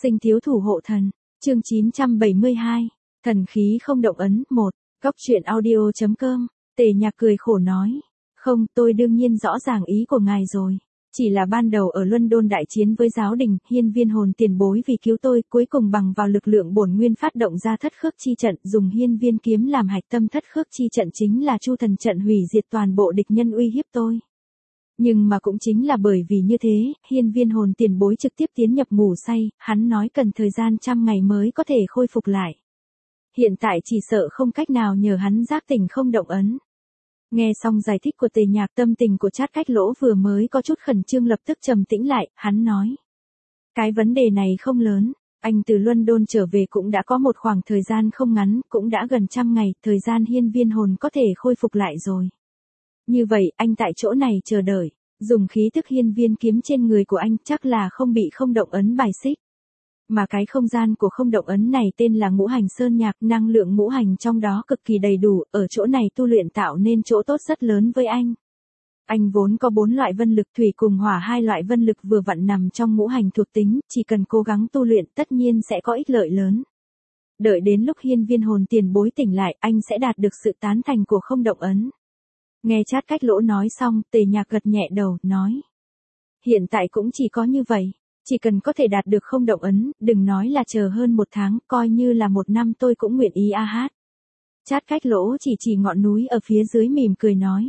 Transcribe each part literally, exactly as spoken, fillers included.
Sinh thiếu thủ hộ thần, chương chín trăm bảy mươi hai, thần khí không động ấn, một, góc truyện audio.com, Tề Nhạc cười khổ nói. Không, tôi đương nhiên rõ ràng ý của ngài rồi. Chỉ là ban đầu ở London đại chiến với giáo đình, hiên viên hồn tiền bối vì cứu tôi, cuối cùng bằng vào lực lượng bổn nguyên phát động ra thất khước chi trận, dùng hiên viên kiếm làm hạch tâm thất khước chi trận chính là chu thần trận hủy diệt toàn bộ địch nhân uy hiếp tôi. Nhưng mà cũng chính là bởi vì như thế, hiên viên hồn tiền bối trực tiếp tiến nhập ngủ say, hắn nói cần thời gian trăm ngày mới có thể khôi phục lại. Hiện tại chỉ sợ không cách nào nhờ hắn giác tỉnh không động ấn. Nghe xong giải thích của Tề Nhạc, tâm tình của Trát Cách Lỗ vừa mới có chút khẩn trương lập tức trầm tĩnh lại, hắn nói. Cái vấn đề này không lớn, anh từ London trở về cũng đã có một khoảng thời gian không ngắn, cũng đã gần trăm ngày, thời gian hiên viên hồn có thể khôi phục lại rồi. Như vậy, anh tại chỗ này chờ đợi, dùng khí thức hiên viên kiếm trên người của anh chắc là không bị không động ấn bài xích. Mà cái không gian của không động ấn này tên là ngũ hành sơn nhạc, năng lượng ngũ hành trong đó cực kỳ đầy đủ, ở chỗ này tu luyện tạo nên chỗ tốt rất lớn với anh. Anh vốn có bốn loại vân lực, thủy cùng hỏa hai loại vân lực vừa vặn nằm trong ngũ hành thuộc tính, chỉ cần cố gắng tu luyện tất nhiên sẽ có ích lợi lớn. Đợi đến lúc hiên viên hồn tiền bối tỉnh lại, anh sẽ đạt được sự tán thành của không động ấn. Nghe Trát Cách Lỗ nói xong, Tề Nhạc gật nhẹ đầu, nói. Hiện tại cũng chỉ có như vậy. Chỉ cần có thể đạt được không động ấn, đừng nói là chờ hơn một tháng, coi như là một năm tôi cũng nguyện ý a hát. Trát Cách Lỗ chỉ chỉ ngọn núi ở phía dưới mỉm cười nói.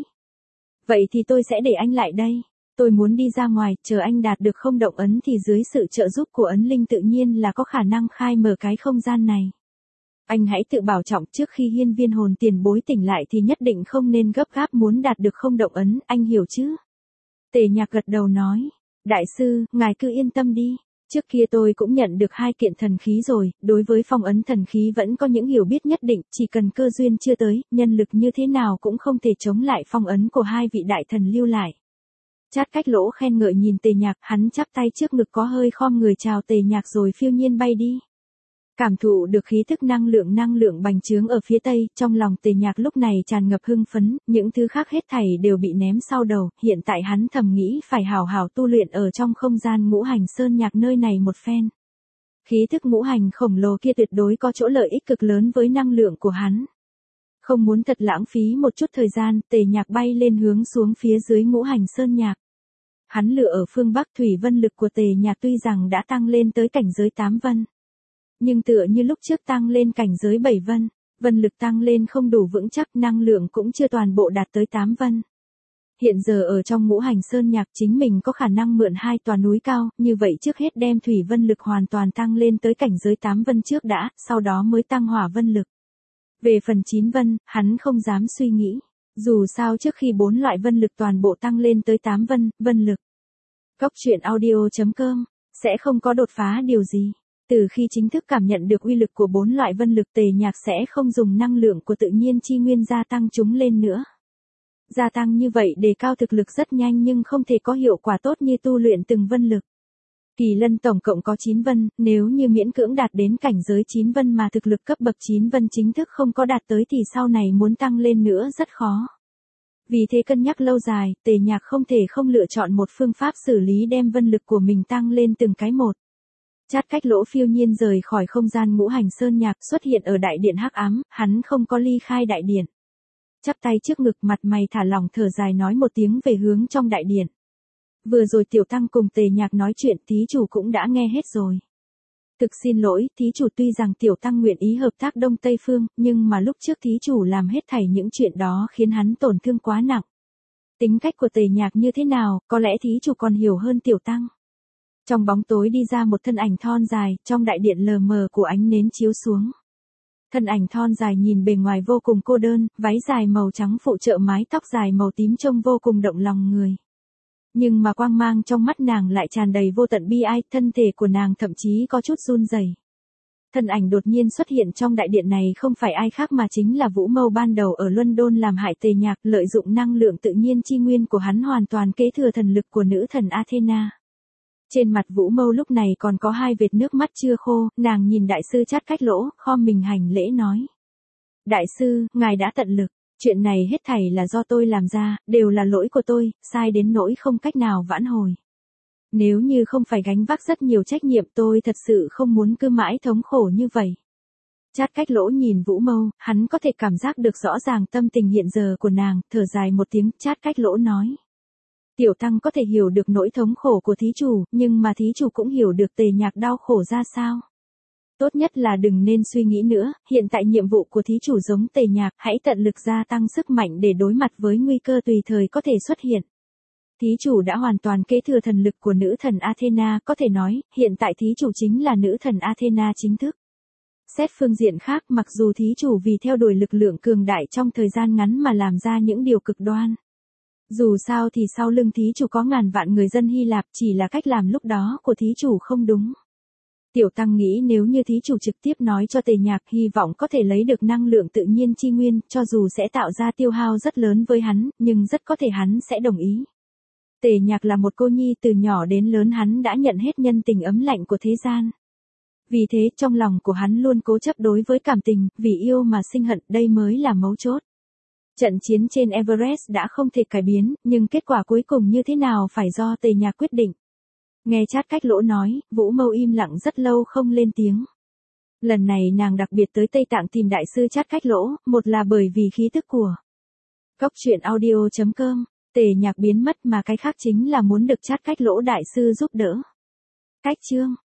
Vậy thì tôi sẽ để anh lại đây. Tôi muốn đi ra ngoài, chờ anh đạt được không động ấn thì dưới sự trợ giúp của ấn linh tự nhiên là có khả năng khai mở cái không gian này. Anh hãy tự bảo trọng, trước khi hiên viên hồn tiền bối tỉnh lại thì nhất định không nên gấp gáp muốn đạt được không động ấn, anh hiểu chứ? Tề Nhạc gật đầu nói. Đại sư, ngài cứ yên tâm đi. Trước kia tôi cũng nhận được hai kiện thần khí rồi, đối với phong ấn thần khí vẫn có những hiểu biết nhất định, chỉ cần cơ duyên chưa tới, nhân lực như thế nào cũng không thể chống lại phong ấn của hai vị đại thần lưu lại. Trát Cách Lỗ khen ngợi nhìn Tề Nhạc, hắn chắp tay trước ngực có hơi khom người chào Tề Nhạc rồi phiêu nhiên bay đi. Cảm thụ được khí thức năng lượng năng lượng bành trướng ở phía tây, trong lòng Tề Nhạc lúc này tràn ngập hưng phấn, những thứ khác hết thảy đều bị ném sau đầu, hiện tại hắn thầm nghĩ phải hào hào tu luyện ở trong không gian ngũ hành sơn nhạc nơi này một phen. Khí thức ngũ hành khổng lồ kia tuyệt đối có chỗ lợi ích cực lớn với năng lượng của hắn. Không muốn thật lãng phí một chút thời gian, Tề Nhạc bay lên hướng xuống phía dưới ngũ hành sơn nhạc. Hắn lựa ở phương Bắc, thủy vân lực của Tề Nhạc tuy rằng đã tăng lên tới cảnh giới tám vân. Nhưng tựa như lúc trước tăng lên cảnh giới bảy vân, vân lực tăng lên không đủ vững chắc, năng lượng cũng chưa toàn bộ đạt tới tám vân. Hiện giờ ở trong ngũ hành sơn nhạc chính mình có khả năng mượn hai tòa núi cao, như vậy trước hết đem thủy vân lực hoàn toàn tăng lên tới cảnh giới tám vân trước đã, sau đó mới tăng hỏa vân lực. Về phần chín vân, hắn không dám suy nghĩ, dù sao trước khi bốn loại vân lực toàn bộ tăng lên tới tám vân, vân lực. Góc truyện audio.com, sẽ không có đột phá điều gì. Từ khi chính thức cảm nhận được uy lực của bốn loại vân lực, Tề Nhạc sẽ không dùng năng lượng của tự nhiên chi nguyên gia tăng chúng lên nữa. Gia tăng như vậy đề cao thực lực rất nhanh nhưng không thể có hiệu quả tốt như tu luyện từng vân lực. Kỳ lân tổng cộng có chín vân, nếu như miễn cưỡng đạt đến cảnh giới chín vân mà thực lực cấp bậc chín vân chính thức không có đạt tới thì sau này muốn tăng lên nữa rất khó. Vì thế cân nhắc lâu dài, Tề Nhạc không thể không lựa chọn một phương pháp xử lý đem vân lực của mình tăng lên từng cái một. Trát Cách Lỗ phiêu nhiên rời khỏi không gian ngũ hành sơn nhạc, xuất hiện ở đại điện hắc ám, hắn không có ly khai đại điện. Chắp tay trước ngực, mặt mày thả lỏng thở dài nói một tiếng về hướng trong đại điện. Vừa rồi tiểu tăng cùng Tề Nhạc nói chuyện, thí chủ cũng đã nghe hết rồi. Thực xin lỗi, thí chủ, tuy rằng tiểu tăng nguyện ý hợp tác Đông Tây Phương, nhưng mà lúc trước thí chủ làm hết thảy những chuyện đó khiến hắn tổn thương quá nặng. Tính cách của Tề Nhạc như thế nào, có lẽ thí chủ còn hiểu hơn tiểu tăng. Trong bóng tối đi ra một thân ảnh thon dài, trong đại điện lờ mờ của ánh nến chiếu xuống. Thân ảnh thon dài nhìn bề ngoài vô cùng cô đơn, váy dài màu trắng phụ trợ mái tóc dài màu tím trông vô cùng động lòng người. Nhưng mà quang mang trong mắt nàng lại tràn đầy vô tận bi ai, thân thể của nàng thậm chí có chút run rẩy. Thân ảnh đột nhiên xuất hiện trong đại điện này không phải ai khác mà chính là Vũ Mâu ban đầu ở London làm hại Tề Nhạc, lợi dụng năng lượng tự nhiên chi nguyên của hắn hoàn toàn kế thừa thần lực của nữ thần Athena. Trên mặt Vũ Mâu lúc này còn có hai vệt nước mắt chưa khô, nàng nhìn đại sư Trát Cách Lỗ, khom mình hành lễ nói. Đại sư, ngài đã tận lực, chuyện này hết thảy là do tôi làm ra, đều là lỗi của tôi, sai đến nỗi không cách nào vãn hồi. Nếu như không phải gánh vác rất nhiều trách nhiệm tôi thật sự không muốn cứ mãi thống khổ như vậy. Chát Cách Lỗ nhìn Vũ Mâu, hắn có thể cảm giác được rõ ràng tâm tình hiện giờ của nàng, thở dài một tiếng, Chát Cách Lỗ nói. Tiểu Tăng có thể hiểu được nỗi thống khổ của thí chủ, nhưng mà thí chủ cũng hiểu được Tề Nhạc đau khổ ra sao. Tốt nhất là đừng nên suy nghĩ nữa, hiện tại nhiệm vụ của thí chủ giống Tề Nhạc, hãy tận lực gia tăng sức mạnh để đối mặt với nguy cơ tùy thời có thể xuất hiện. Thí chủ đã hoàn toàn kế thừa thần lực của nữ thần Athena, có thể nói, hiện tại thí chủ chính là nữ thần Athena chính thức. Xét phương diện khác, mặc dù thí chủ vì theo đuổi lực lượng cường đại trong thời gian ngắn mà làm ra những điều cực đoan. Dù sao thì sau lưng thí chủ có ngàn vạn người dân Hy Lạp, chỉ là cách làm lúc đó của thí chủ không đúng. Tiểu Tăng nghĩ nếu như thí chủ trực tiếp nói cho Tề Nhạc, hy vọng có thể lấy được năng lượng tự nhiên chi nguyên, cho dù sẽ tạo ra tiêu hao rất lớn với hắn, nhưng rất có thể hắn sẽ đồng ý. Tề Nhạc là một cô nhi, từ nhỏ đến lớn hắn đã nhận hết nhân tình ấm lạnh của thế gian. Vì thế trong lòng của hắn luôn cố chấp đối với cảm tình, vì yêu mà sinh hận, đây mới là mấu chốt. Trận chiến trên Everest đã không thể cải biến, nhưng kết quả cuối cùng như thế nào phải do Tề Nhạc quyết định. Nghe Chát Cách Lỗ nói, Vũ Mâu im lặng rất lâu không lên tiếng. Lần này nàng đặc biệt tới Tây Tạng tìm đại sư Chát Cách Lỗ, một là bởi vì khí tức của Cốc truyện audio chấm com, Tề Nhạc biến mất, mà cái khác chính là muốn được Chát Cách Lỗ đại sư giúp đỡ. Cách chương